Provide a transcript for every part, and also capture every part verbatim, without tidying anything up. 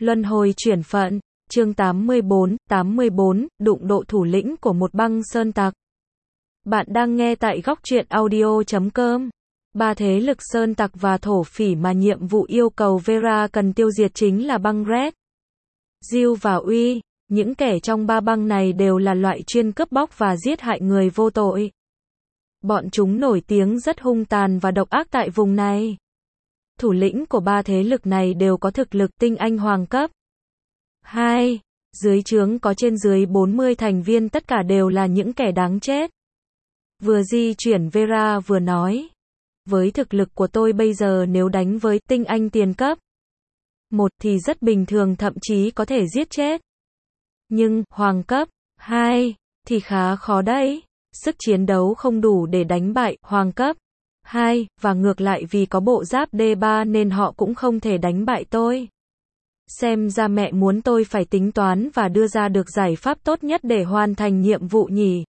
Luân hồi chuyển phận, chương tám mươi bốn, tám mươi bốn, đụng độ thủ lĩnh của một băng sơn tặc. Bạn đang nghe tại góc truyện audio chấm com. Ba thế lực sơn tặc và thổ phỉ mà nhiệm vụ yêu cầu Vera cần tiêu diệt chính là băng Red, Jill và Uy. Những kẻ trong ba băng này đều là loại chuyên cướp bóc và giết hại người vô tội. Bọn chúng nổi tiếng rất hung tàn và độc ác tại vùng này. Thủ lĩnh của ba thế lực này đều có thực lực tinh anh hoàng cấp. hai. Dưới trướng có trên dưới bốn mươi thành viên, tất cả đều là những kẻ đáng chết. Vừa di chuyển Vera vừa nói. Với thực lực của tôi bây giờ, nếu đánh với tinh anh tiền cấp một thì rất bình thường, thậm chí có thể giết chết. Nhưng, hoàng cấp hai thì khá khó đấy. Sức chiến đấu không đủ để đánh bại hoàng cấp hai, và ngược lại vì có bộ giáp D ba nên họ cũng không thể đánh bại tôi. Xem ra mẹ muốn tôi phải tính toán và đưa ra được giải pháp tốt nhất để hoàn thành nhiệm vụ nhỉ.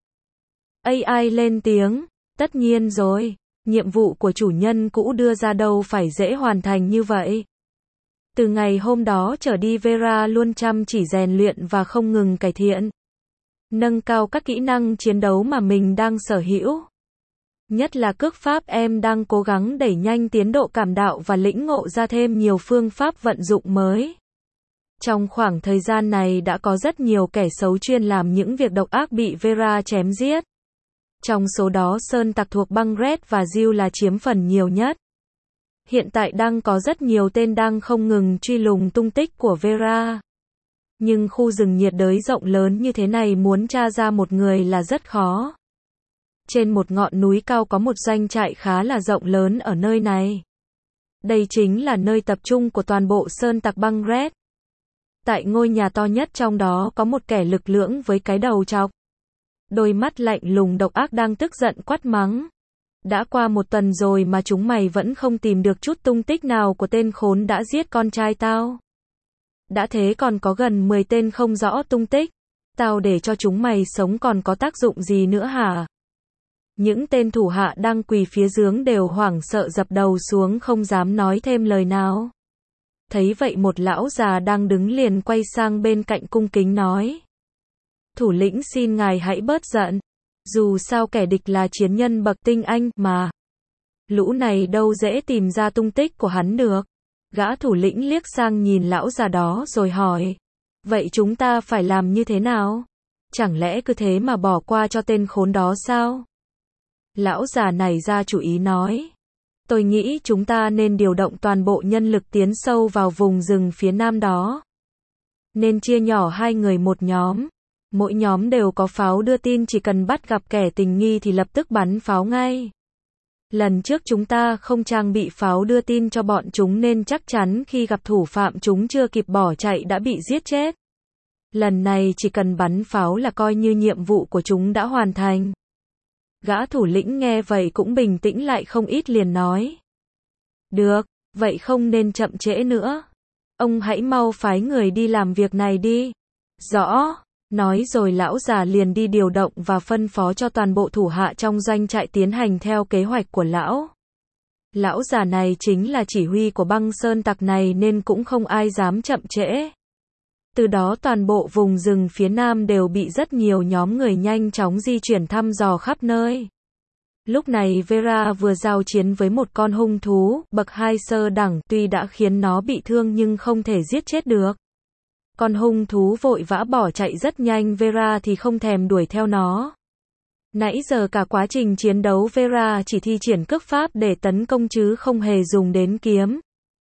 a i lên tiếng, tất nhiên rồi, nhiệm vụ của chủ nhân cũ đưa ra đâu phải dễ hoàn thành như vậy. Từ ngày hôm đó trở đi, Vera luôn chăm chỉ rèn luyện và không ngừng cải thiện, nâng cao các kỹ năng chiến đấu mà mình đang sở hữu. Nhất là cước pháp, em đang cố gắng đẩy nhanh tiến độ cảm đạo và lĩnh ngộ ra thêm nhiều phương pháp vận dụng mới. Trong khoảng thời gian này đã có rất nhiều kẻ xấu chuyên làm những việc độc ác bị Vera chém giết. Trong số đó, sơn tặc thuộc băng Red và Jill là chiếm phần nhiều nhất. Hiện tại đang có rất nhiều tên đang không ngừng truy lùng tung tích của Vera. Nhưng khu rừng nhiệt đới rộng lớn như thế này, muốn tra ra một người là rất khó. Trên một ngọn núi cao có một doanh trại khá là rộng lớn ở nơi này. Đây chính là nơi tập trung của toàn bộ sơn tặc băng Red. Tại ngôi nhà to nhất trong đó có một kẻ lực lưỡng với cái đầu chọc, đôi mắt lạnh lùng độc ác đang tức giận quát mắng. Đã qua một tuần rồi mà chúng mày vẫn không tìm được chút tung tích nào của tên khốn đã giết con trai tao. Đã thế còn có gần mười tên không rõ tung tích. Tao để cho chúng mày sống còn có tác dụng gì nữa hả? Những tên thủ hạ đang quỳ phía dưới đều hoảng sợ dập đầu xuống, không dám nói thêm lời nào. Thấy vậy, một lão già đang đứng liền quay sang bên cạnh cung kính nói. Thủ lĩnh, xin ngài hãy bớt giận. Dù sao kẻ địch là chiến nhân bậc tinh anh mà. Lũ này đâu dễ tìm ra tung tích của hắn được. Gã thủ lĩnh liếc sang nhìn lão già đó rồi hỏi. Vậy chúng ta phải làm như thế nào? Chẳng lẽ cứ thế mà bỏ qua cho tên khốn đó sao? Lão già này ra chủ ý nói. Tôi nghĩ chúng ta nên điều động toàn bộ nhân lực tiến sâu vào vùng rừng phía nam đó. Nên chia nhỏ hai người một nhóm. Mỗi nhóm đều có pháo đưa tin, chỉ cần bắt gặp kẻ tình nghi thì lập tức bắn pháo ngay. Lần trước chúng ta không trang bị pháo đưa tin cho bọn chúng nên chắc chắn khi gặp thủ phạm chúng chưa kịp bỏ chạy đã bị giết chết. Lần này chỉ cần bắn pháo là coi như nhiệm vụ của chúng đã hoàn thành. Gã thủ lĩnh nghe vậy cũng bình tĩnh lại không ít, liền nói. Được, vậy không nên chậm trễ nữa. Ông hãy mau phái người đi làm việc này đi. Rõ. Nói rồi lão già liền đi điều động và phân phó cho toàn bộ thủ hạ trong doanh trại tiến hành theo kế hoạch của lão. Lão già này chính là chỉ huy của băng sơn tặc này nên cũng không ai dám chậm trễ. Từ đó toàn bộ vùng rừng phía nam đều bị rất nhiều nhóm người nhanh chóng di chuyển thăm dò khắp nơi. Lúc này Vera vừa giao chiến với một con hung thú bậc hai sơ đẳng, tuy đã khiến nó bị thương nhưng không thể giết chết được. Con hung thú vội vã bỏ chạy rất nhanh, Vera thì không thèm đuổi theo nó. Nãy giờ cả quá trình chiến đấu Vera chỉ thi triển cước pháp để tấn công chứ không hề dùng đến kiếm.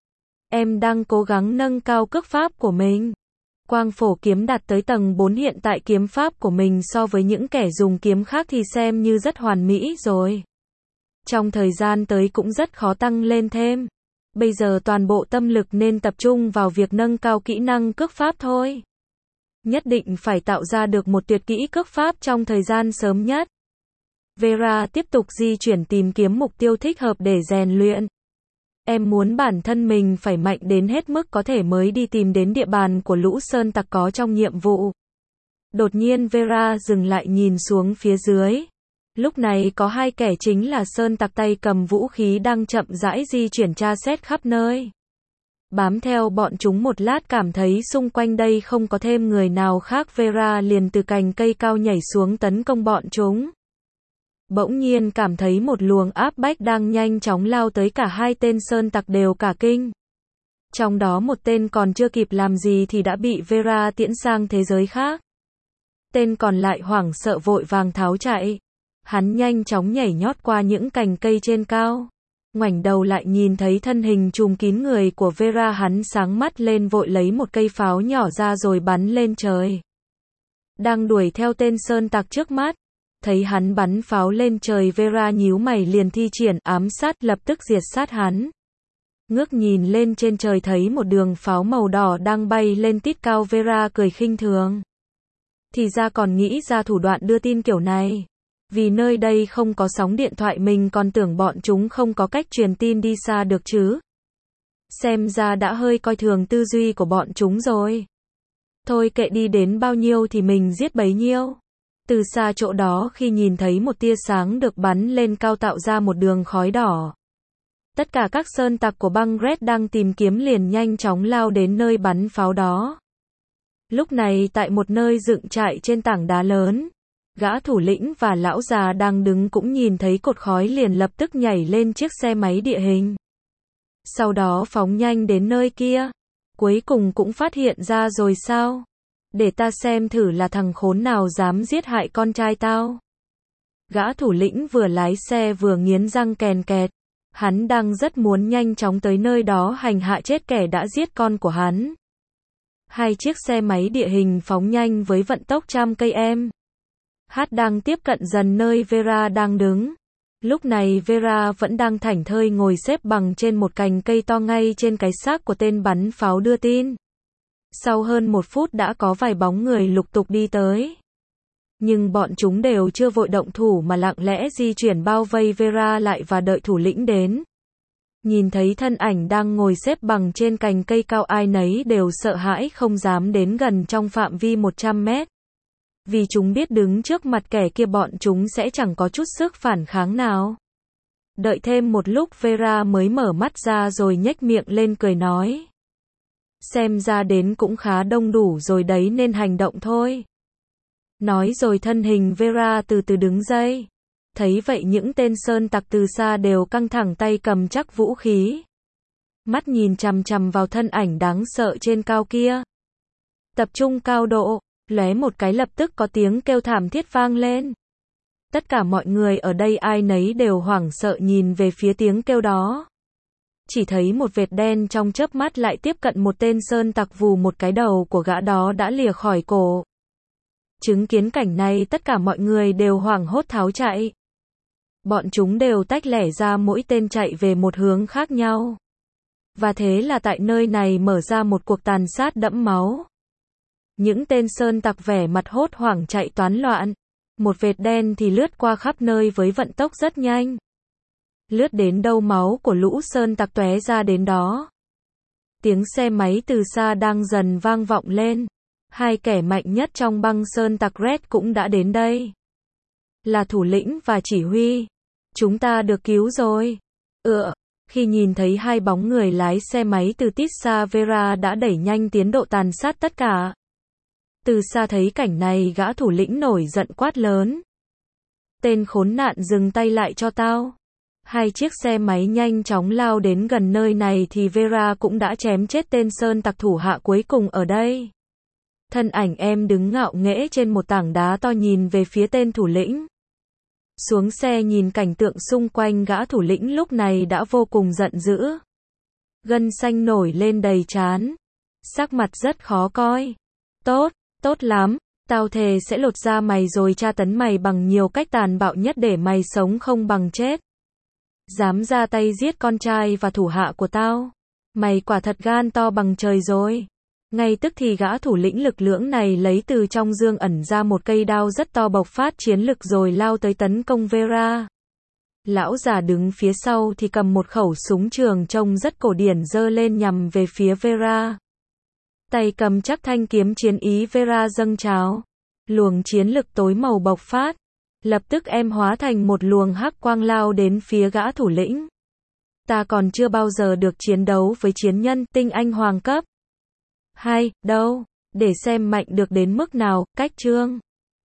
Em đang cố gắng nâng cao cước pháp của mình. Quang phổ kiếm đạt tới tầng bốn, hiện tại kiếm pháp của mình so với những kẻ dùng kiếm khác thì xem như rất hoàn mỹ rồi. Trong thời gian tới cũng rất khó tăng lên thêm. Bây giờ toàn bộ tâm lực nên tập trung vào việc nâng cao kỹ năng cước pháp thôi. Nhất định phải tạo ra được một tuyệt kỹ cước pháp trong thời gian sớm nhất. Vera tiếp tục di chuyển tìm kiếm mục tiêu thích hợp để rèn luyện. Em muốn bản thân mình phải mạnh đến hết mức có thể mới đi tìm đến địa bàn của lũ sơn tặc có trong nhiệm vụ. Đột nhiên Vera dừng lại nhìn xuống phía dưới. Lúc này có hai kẻ chính là sơn tặc tay cầm vũ khí đang chậm rãi di chuyển tra xét khắp nơi. Bám theo bọn chúng một lát cảm thấy xung quanh đây không có thêm người nào khác, Vera liền từ cành cây cao nhảy xuống tấn công bọn chúng. Bỗng nhiên cảm thấy một luồng áp bách đang nhanh chóng lao tới, cả hai tên sơn tặc đều cả kinh. Trong đó một tên còn chưa kịp làm gì thì đã bị Vera tiễn sang thế giới khác. Tên còn lại hoảng sợ vội vàng tháo chạy. Hắn nhanh chóng nhảy nhót qua những cành cây trên cao. Ngoảnh đầu lại nhìn thấy thân hình trùm kín người của Vera, hắn sáng mắt lên vội lấy một cây pháo nhỏ ra rồi bắn lên trời. Đang đuổi theo tên sơn tặc trước mắt. Thấy hắn bắn pháo lên trời, Vera nhíu mày liền thi triển ám sát, lập tức diệt sát hắn. Ngước nhìn lên trên trời thấy một đường pháo màu đỏ đang bay lên tít cao, Vera cười khinh thường. Thì ra còn nghĩ ra thủ đoạn đưa tin kiểu này. Vì nơi đây không có sóng điện thoại, mình còn tưởng bọn chúng không có cách truyền tin đi xa được chứ. Xem ra đã hơi coi thường tư duy của bọn chúng rồi. Thôi kệ, đi đến bao nhiêu thì mình giết bấy nhiêu. Từ xa chỗ đó khi nhìn thấy một tia sáng được bắn lên cao tạo ra một đường khói đỏ. Tất cả các sơn tặc của băng Red đang tìm kiếm liền nhanh chóng lao đến nơi bắn pháo đó. Lúc này tại một nơi dựng trại trên tảng đá lớn, gã thủ lĩnh và lão già đang đứng cũng nhìn thấy cột khói liền lập tức nhảy lên chiếc xe máy địa hình. Sau đó phóng nhanh đến nơi kia. Cuối cùng cũng phát hiện ra rồi sao? Để ta xem thử là thằng khốn nào dám giết hại con trai tao. Gã thủ lĩnh vừa lái xe vừa nghiến răng kèn kẹt. Hắn đang rất muốn nhanh chóng tới nơi đó hành hạ chết kẻ đã giết con của hắn. Hai chiếc xe máy địa hình phóng nhanh với vận tốc trăm cây em. Hát đang tiếp cận dần nơi Vera đang đứng. Lúc này Vera vẫn đang thảnh thơi ngồi xếp bằng trên một cành cây to ngay trên cái xác của tên bắn pháo đưa tin. Sau hơn một phút đã có vài bóng người lục tục đi tới. Nhưng bọn chúng đều chưa vội động thủ mà lặng lẽ di chuyển bao vây Vera lại và đợi thủ lĩnh đến. Nhìn thấy thân ảnh đang ngồi xếp bằng trên cành cây cao, ai nấy đều sợ hãi không dám đến gần trong phạm vi một trăm mét. Vì chúng biết đứng trước mặt kẻ kia bọn chúng sẽ chẳng có chút sức phản kháng nào. Đợi thêm một lúc Vera mới mở mắt ra rồi nhếch miệng lên cười nói. Xem ra đến cũng khá đông đủ rồi đấy, nên hành động thôi. Nói rồi thân hình Vera từ từ đứng dậy. Thấy vậy những tên sơn tặc từ xa đều căng thẳng tay cầm chắc vũ khí. Mắt nhìn chằm chằm vào thân ảnh đáng sợ trên cao kia. Tập trung cao độ, lóe một cái lập tức có tiếng kêu thảm thiết vang lên. Tất cả mọi người ở đây ai nấy đều hoảng sợ nhìn về phía tiếng kêu đó. Chỉ thấy một vệt đen trong chớp mắt lại tiếp cận một tên sơn tặc, vù một cái đầu của gã đó đã lìa khỏi cổ. Chứng kiến cảnh này tất cả mọi người đều hoảng hốt tháo chạy. Bọn chúng đều tách lẻ ra, mỗi tên chạy về một hướng khác nhau. Và thế là tại nơi này mở ra một cuộc tàn sát đẫm máu. Những tên sơn tặc vẻ mặt hốt hoảng chạy toán loạn. Một vệt đen thì lướt qua khắp nơi với vận tốc rất nhanh. Lướt đến đâu máu của lũ sơn tặc tóe ra đến đó. Tiếng xe máy từ xa đang dần vang vọng lên. Hai kẻ mạnh nhất trong băng sơn tặc Red cũng đã đến đây. Là thủ lĩnh và chỉ huy. Chúng ta được cứu rồi. Ừ, khi nhìn thấy hai bóng người lái xe máy từ tít xa, Vera đã đẩy nhanh tiến độ tàn sát tất cả. Từ xa thấy cảnh này gã thủ lĩnh nổi giận quát lớn. Tên khốn nạn, dừng tay lại cho tao. Hai chiếc xe máy nhanh chóng lao đến gần nơi này thì Vera cũng đã chém chết tên sơn tặc thủ hạ cuối cùng ở đây. Thân ảnh em đứng ngạo nghễ trên một tảng đá to nhìn về phía tên thủ lĩnh. Xuống xe nhìn cảnh tượng xung quanh, gã thủ lĩnh lúc này đã vô cùng giận dữ. Gân xanh nổi lên đầy trán. Sắc mặt rất khó coi. Tốt, tốt lắm. Tao thề sẽ lột da mày rồi tra tấn mày bằng nhiều cách tàn bạo nhất để mày sống không bằng chết. Dám ra tay giết con trai và thủ hạ của tao. Mày quả thật gan to bằng trời rồi. Ngay tức thì gã thủ lĩnh lực lưỡng này lấy từ trong dương ẩn ra một cây đao rất to bộc phát chiến lực rồi lao tới tấn công Vera. Lão già đứng phía sau thì cầm một khẩu súng trường trông rất cổ điển giơ lên nhằm về phía Vera. Tay cầm chắc thanh kiếm chiến ý Vera dâng trào. Luồng chiến lực tối màu bộc phát. Lập tức em hóa thành một luồng hắc quang lao đến phía gã thủ lĩnh. Ta còn chưa bao giờ được chiến đấu với chiến nhân tinh anh hoàng cấp. Hay, đâu? Để xem mạnh được đến mức nào, cách chương.